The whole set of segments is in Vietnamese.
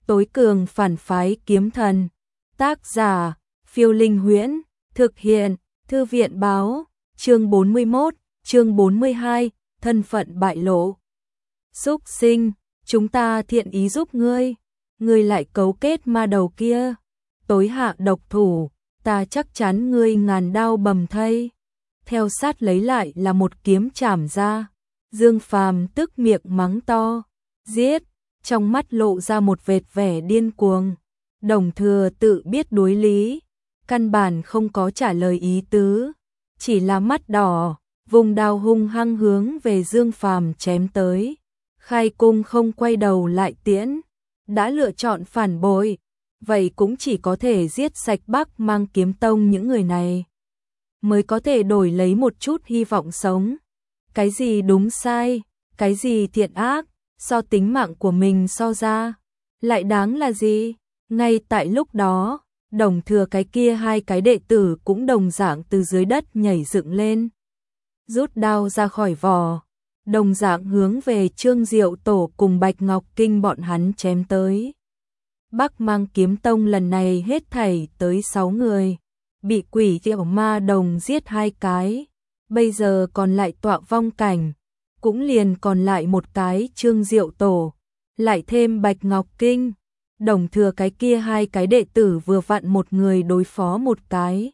Tối cường phản phái kiếm thần. Tác giả, Phiêu Linh Huyễn. Thực hiện, Thư viện báo. Chương 41, chương 42, thân phận bại lộ. Súc sinh, chúng ta thiện ý giúp ngươi. Ngươi lại cấu kết ma đầu kia. Tối hạ độc thủ, ta chắc chắn ngươi ngàn đao bầm thây. Theo sát lấy lại là một kiếm chảm ra. Dương Phàm tức miệng mắng to. Giết, trong mắt lộ ra một vệt vẻ điên cuồng. Đồng Thừa tự biết đối lý, căn bản không có trả lời ý tứ, chỉ là mắt đỏ, vùng đao hung hăng hướng về Dương Phàm chém tới. Khai Cung không quay đầu lại tiễn, đã lựa chọn phản bội, vậy cũng chỉ có thể giết sạch Bắc Mang Kiếm Tông những người này, mới có thể đổi lấy một chút hy vọng sống. Cái gì đúng sai, cái gì thiện ác, so tính mạng của mình so ra, lại đáng là gì? Ngay tại lúc đó, Đồng Thừa cái kia hai cái đệ tử cũng đồng dạng từ dưới đất nhảy dựng lên, rút đao ra khỏi vỏ, đồng dạng hướng về Trương Diệu Tổ cùng Bạch Ngọc Kinh bọn hắn chém tới. Bắc Mang Kiếm Tông lần này hết thảy tới 6 người, bị Quỷ Diệu Ma Đồng giết 2 cái, bây giờ còn lại Tọa Vong Cảnh, cũng liền còn lại một cái Trương Diệu Tổ, lại thêm Bạch Ngọc Kinh. Đồng Thừa cái kia hai cái đệ tử vừa vặn một người đối phó một cái.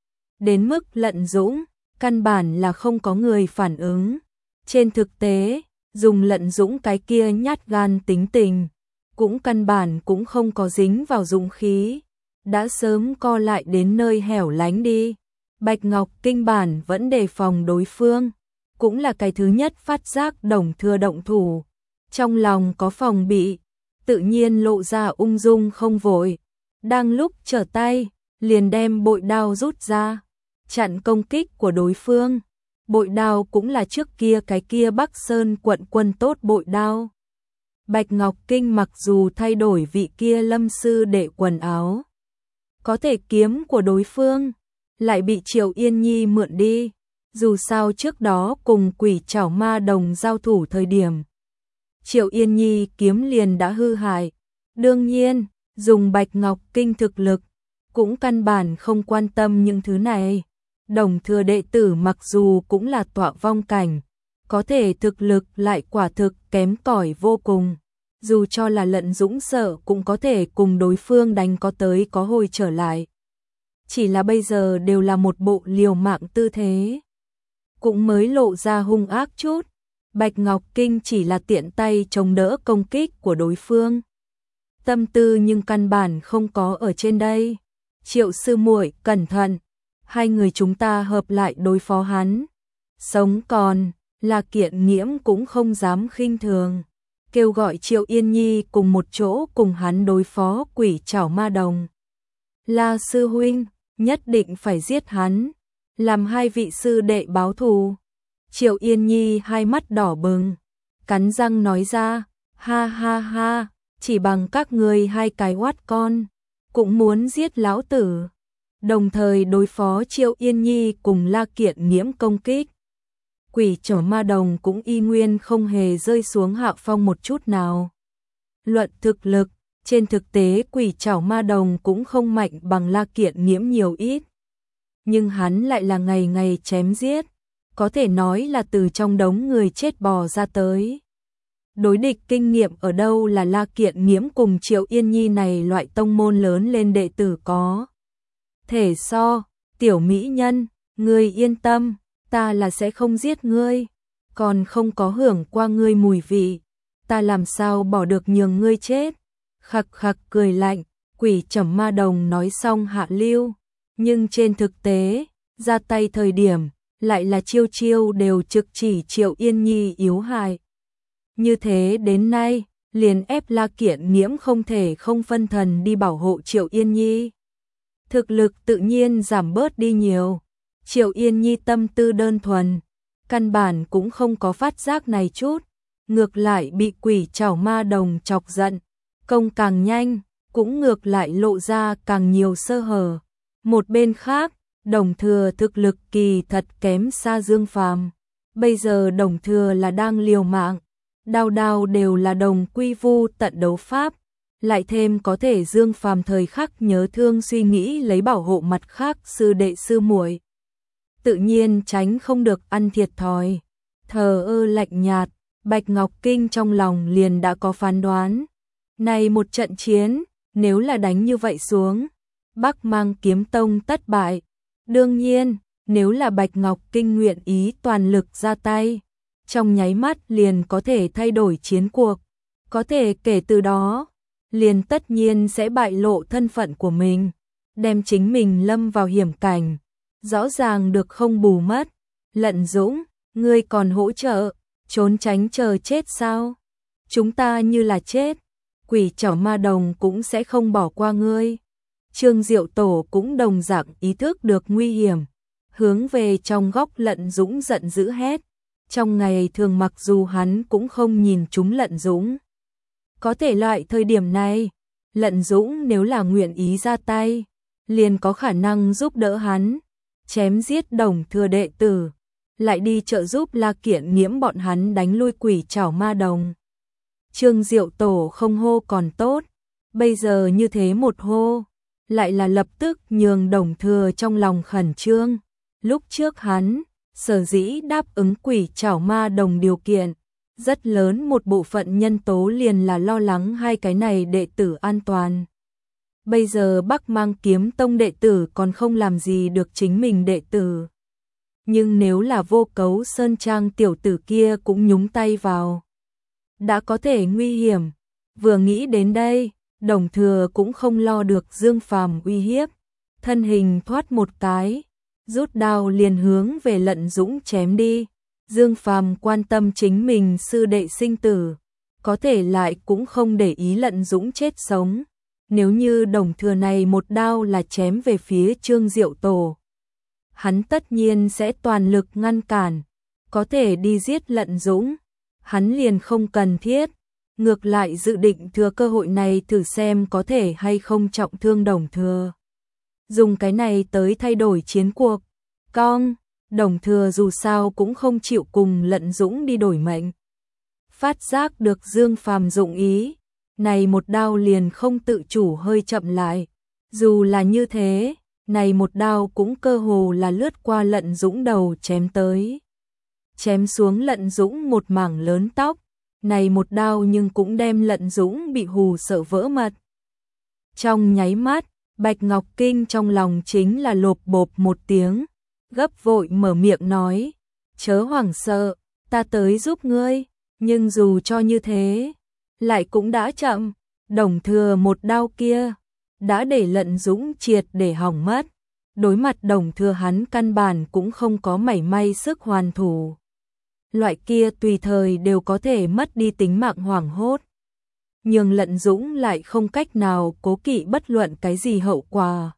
Đến mức Lận Dũng, căn bản là không có người phản ứng. Trên thực tế, dùng Lận Dũng cái kia nhát gan tính tình, cũng căn bản cũng không có dính vào dũng khí, đã sớm co lại đến nơi hẻo lánh đi. Bạch Ngọc Kinh bản vẫn đề phòng đối phương, cũng là cái thứ nhất phát giác Đồng Thừa động thủ, trong lòng có phòng bị, tự nhiên lộ ra ung dung không vội. Đang lúc trở tay, liền đem bội đao rút ra, chặn công kích của đối phương. Bội đao cũng là trước kia cái kia Bắc Sơn quận quân tốt bội đao. Bạch Ngọc Kinh mặc dù thay đổi vị kia lâm sư đệ quần áo, có thể kiếm của đối phương lại bị Triệu Yên Nhi mượn đi. Dù sao trước đó cùng Quỷ Trảo Ma Đồng giao thủ thời điểm, Triệu Yên Nhi kiếm liền đã hư hại. Đương nhiên, dùng Bạch Ngọc Kinh thực lực, cũng căn bản không quan tâm những thứ này. Đồng Thừa đệ tử mặc dù cũng là Tọa Vong Cảnh, có thể thực lực lại quả thực kém cỏi vô cùng. Dù cho là Lận Dũng sợ cũng có thể cùng đối phương đánh có tới có hồi trở lại. Chỉ là bây giờ đều là một bộ liều mạng tư thế, cũng mới lộ ra hung ác chút. Bạch Ngọc Kinh chỉ là tiện tay chống đỡ công kích của đối phương. Tâm tư nhưng căn bản không có ở trên đây. Triệu sư muội, cẩn thận, hai người chúng ta hợp lại đối phó hắn. Sống còn, là Kiện Nghiễm cũng không dám khinh thường, kêu gọi Triệu Yên Nhi cùng một chỗ cùng hắn đối phó Quỷ Trảo Ma Đồng. La sư huynh, nhất định phải giết hắn, làm hai vị sư đệ báo thù. Triệu Yên Nhi hai mắt đỏ bừng, cắn răng nói ra, ha ha ha, chỉ bằng các ngươi hai cái oát con, cũng muốn giết lão tử. Đồng thời đối phó Triệu Yên Nhi cùng La Kiện Nghiễm công kích. Quỷ Trảo Ma Đồng cũng y nguyên không hề rơi xuống hạ phong một chút nào. Luận thực lực, trên thực tế Quỷ Trảo Ma Đồng cũng không mạnh bằng La Kiện Nghiễm nhiều ít. Nhưng hắn lại là ngày ngày chém giết, có thể nói là từ trong đống người chết bò ra tới. Đối địch kinh nghiệm ở đâu là La Kiện Nghiễm cùng Triệu Yên Nhi này loại tông môn lớn lên đệ tử có thể so. Tiểu mỹ nhân, ngươi yên tâm, ta là sẽ không giết ngươi, còn không có hưởng qua ngươi mùi vị, ta làm sao bỏ được nhường ngươi chết. Khặc khặc cười lạnh, Quỷ Trảo Ma Đồng nói xong hạ lưu, nhưng trên thực tế, ra tay thời điểm, lại là chiêu chiêu đều trực chỉ Triệu Yên Nhi yếu hại. Như thế đến nay, liền ép La Kiện Nghiễm không thể không phân thần đi bảo hộ Triệu Yên Nhi. Thực lực tự nhiên giảm bớt đi nhiều. Triệu Yên Nhi tâm tư đơn thuần, căn bản cũng không có phát giác này chút, ngược lại bị Quỷ Trảo Ma Đồng chọc giận, công càng nhanh, cũng ngược lại lộ ra càng nhiều sơ hở. Một bên khác, Đồng Thừa thực lực kỳ thật kém xa Dương Phàm. Bây giờ Đồng Thừa là đang liều mạng, đao đao đều là đồng quy vu tận đấu pháp, lại thêm có thể Dương Phàm thời khắc nhớ thương suy nghĩ lấy bảo hộ mặt khác sư đệ sư muội, tự nhiên tránh không được ăn thiệt thòi. Thờ ơ lạnh nhạt, Bạch Ngọc Kinh trong lòng liền đã có phán đoán. Này một trận chiến, nếu là đánh như vậy xuống, Bắc Mang Kiếm Tông tất bại. Đương nhiên, nếu là Bạch Ngọc Kinh nguyện ý toàn lực ra tay, trong nháy mắt liền có thể thay đổi chiến cuộc. Có thể kể từ đó, liền tất nhiên sẽ bại lộ thân phận của mình, đem chính mình lâm vào hiểm cảnh. Rõ ràng được không bù mất. Lận Dũng, ngươi còn hỗ trợ, trốn tránh chờ chết sao? Chúng ta như là chết, Quỷ Trảo Ma Đồng cũng sẽ không bỏ qua ngươi. Trương Diệu Tổ cũng đồng dạng ý thức được nguy hiểm, hướng về trong góc Lận Dũng giận dữ hét. Trong ngày thường mặc dù hắn cũng không nhìn trúng Lận Dũng, có thể loại thời điểm này, Lận Dũng nếu là nguyện ý ra tay, liền có khả năng giúp đỡ hắn chém giết Đồng Thừa đệ tử, lại đi trợ giúp La Kiện Nghiễm bọn hắn đánh lui Quỷ Trảo Ma Đồng. Trương Diệu Tổ không hô còn tốt, bây giờ như thế một hô, lại là lập tức nhường Đồng Thừa trong lòng khẩn trương. Lúc trước hắn sở dĩ đáp ứng Quỷ Trảo Ma Đồng điều kiện, rất lớn một bộ phận nhân tố liền là lo lắng hai cái này đệ tử an toàn. Bây giờ Bắc Mang Kiếm Tông đệ tử còn không làm gì được chính mình đệ tử. Nhưng nếu là Vô Cấu Sơn Trang tiểu tử kia cũng nhúng tay vào, đã có thể nguy hiểm. Vừa nghĩ đến đây, Đồng Thừa cũng không lo được Dương Phàm uy hiếp, thân hình thoát một cái, rút đao liền hướng về Lận Dũng chém đi. Dương Phàm quan tâm chính mình sư đệ sinh tử, có thể lại cũng không để ý Lận Dũng chết sống. Nếu như Đồng Thừa này một đao là chém về phía Trương Diệu Tổ, hắn tất nhiên sẽ toàn lực ngăn cản, có thể đi giết Lận Dũng, hắn liền không cần thiết, ngược lại dự định thừa cơ hội này thử xem có thể hay không trọng thương Đồng Thừa. Dùng cái này tới thay đổi chiến cuộc. Đồng Thừa dù sao cũng không chịu cùng Lận Dũng đi đổi mệnh. Phát giác được Dương Phàm dụng ý, này một đao liền không tự chủ hơi chậm lại. Dù là như thế, này một đao cũng cơ hồ là lướt qua Lận Dũng đầu chém tới. Chém xuống Lận Dũng một mảng lớn tóc, này một đao nhưng cũng đem Lận Dũng bị hù sợ vỡ mật. Trong nháy mắt, Bạch Ngọc Kinh trong lòng chính là lộp bộp một tiếng, gấp vội mở miệng nói, chớ hoảng sợ, ta tới giúp ngươi. Nhưng dù cho như thế, lại cũng đã chậm. Đồng Thừa một đao kia đã để Lận Dũng triệt để hỏng mất. Đối mặt Đồng Thừa hắn căn bản cũng không có mảy may sức hoàn thủ. Loại kia tùy thời đều có thể mất đi tính mạng hoảng hốt. Nhưng Lận Dũng lại không cách nào cố kỵ bất luận cái gì hậu quả.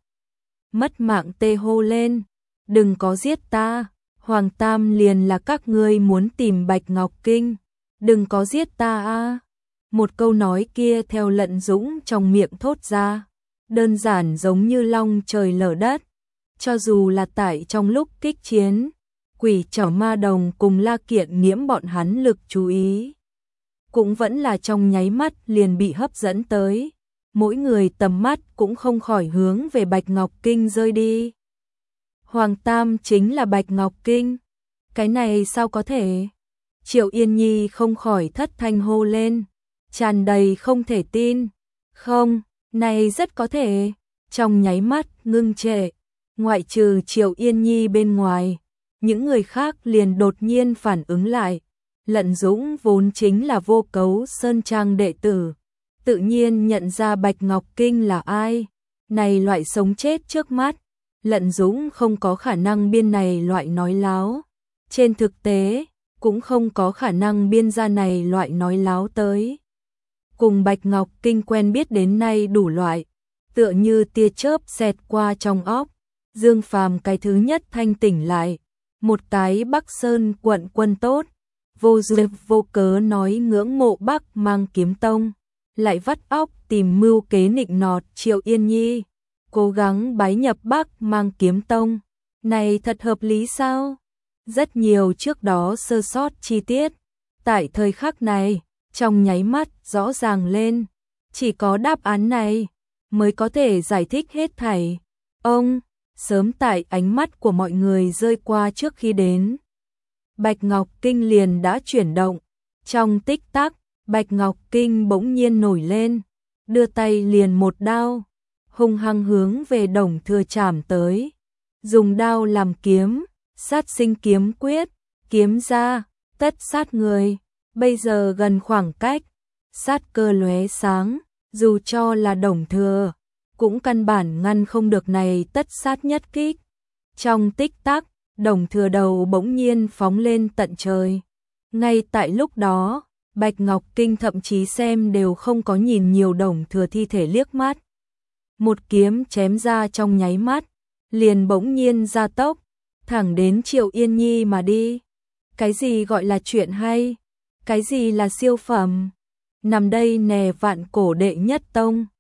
Mất mạng tê hô lên, đừng có giết ta, Hoàng Tam liền là các ngươi muốn tìm Bạch Ngọc Kinh, đừng có giết ta a. Một câu nói kia theo Lận Dũng trong miệng thốt ra, đơn giản giống như long trời lở đất. Cho dù là tại trong lúc kích chiến, Quỷ Trảo Ma Đồng cùng La Kiện Nghiễm bọn hắn lực chú ý, cũng vẫn là trong nháy mắt liền bị hấp dẫn tới. Mỗi người tầm mắt cũng không khỏi hướng về Bạch Ngọc Kinh rơi đi. Hoàng Tam chính là Bạch Ngọc Kinh. Cái này sao có thể? Triệu Yên Nhi không khỏi thất thanh hô lên, tràn đầy không thể tin. Không, này rất có thể. Trong nháy mắt ngưng trệ, ngoại trừ Triệu Yên Nhi bên ngoài, những người khác liền đột nhiên phản ứng lại. Lận Dũng vốn chính là Vô Cấu Sơn Trang đệ tử, tự nhiên nhận ra Bạch Ngọc Kinh là ai. Này loại sống chết trước mắt, Lận Dũng không có khả năng biên này loại nói láo. Trên thực tế, cũng không có khả năng biên ra này loại nói láo tới. Cùng Bạch Ngọc Kinh quen biết đến nay đủ loại, tựa như tia chớp xẹt qua trong óc. Dương Phàm cái thứ nhất thanh tỉnh lại, một cái Bắc Sơn quận quân tốt, vô duyên vô cớ nói ngưỡng mộ Bắc Mang Kiếm Tông, lại vắt óc tìm mưu kế nịnh nọt Triệu Yên Nhi, cố gắng bái nhập Bắc Mang Kiếm Tông. Này thật hợp lý sao? Rất nhiều trước đó sơ sót chi tiết, tại thời khắc này, trong nháy mắt rõ ràng lên. Chỉ có đáp án này mới có thể giải thích hết thảy. Ông, sớm tại ánh mắt của mọi người rơi qua trước khi đến. Bạch Ngọc Kinh liền đã chuyển động. Trong tích tắc, Bạch Ngọc Kinh bỗng nhiên nổi lên, đưa tay liền một đao, hung hăng hướng về Đồng Thừa chảm tới. Dùng đao làm kiếm, sát sinh kiếm quyết, kiếm ra, tất sát người. Bây giờ gần khoảng cách, sát cơ lóe sáng, dù cho là Đồng Thừa, cũng căn bản ngăn không được này tất sát nhất kích. Trong tích tắc, Đồng Thừa đầu bỗng nhiên phóng lên tận trời. Ngay tại lúc đó, Bạch Ngọc Kinh thậm chí xem đều không có nhìn nhiều Đồng Thừa thi thể liếc mắt. Một kiếm chém ra trong nháy mắt, liền bỗng nhiên gia tốc, thẳng đến Triệu Yên Nhi mà đi. Cái gì gọi là chuyện hay? Cái gì là siêu phẩm? Nằm đây nè Vạn Cổ đệ nhất tông.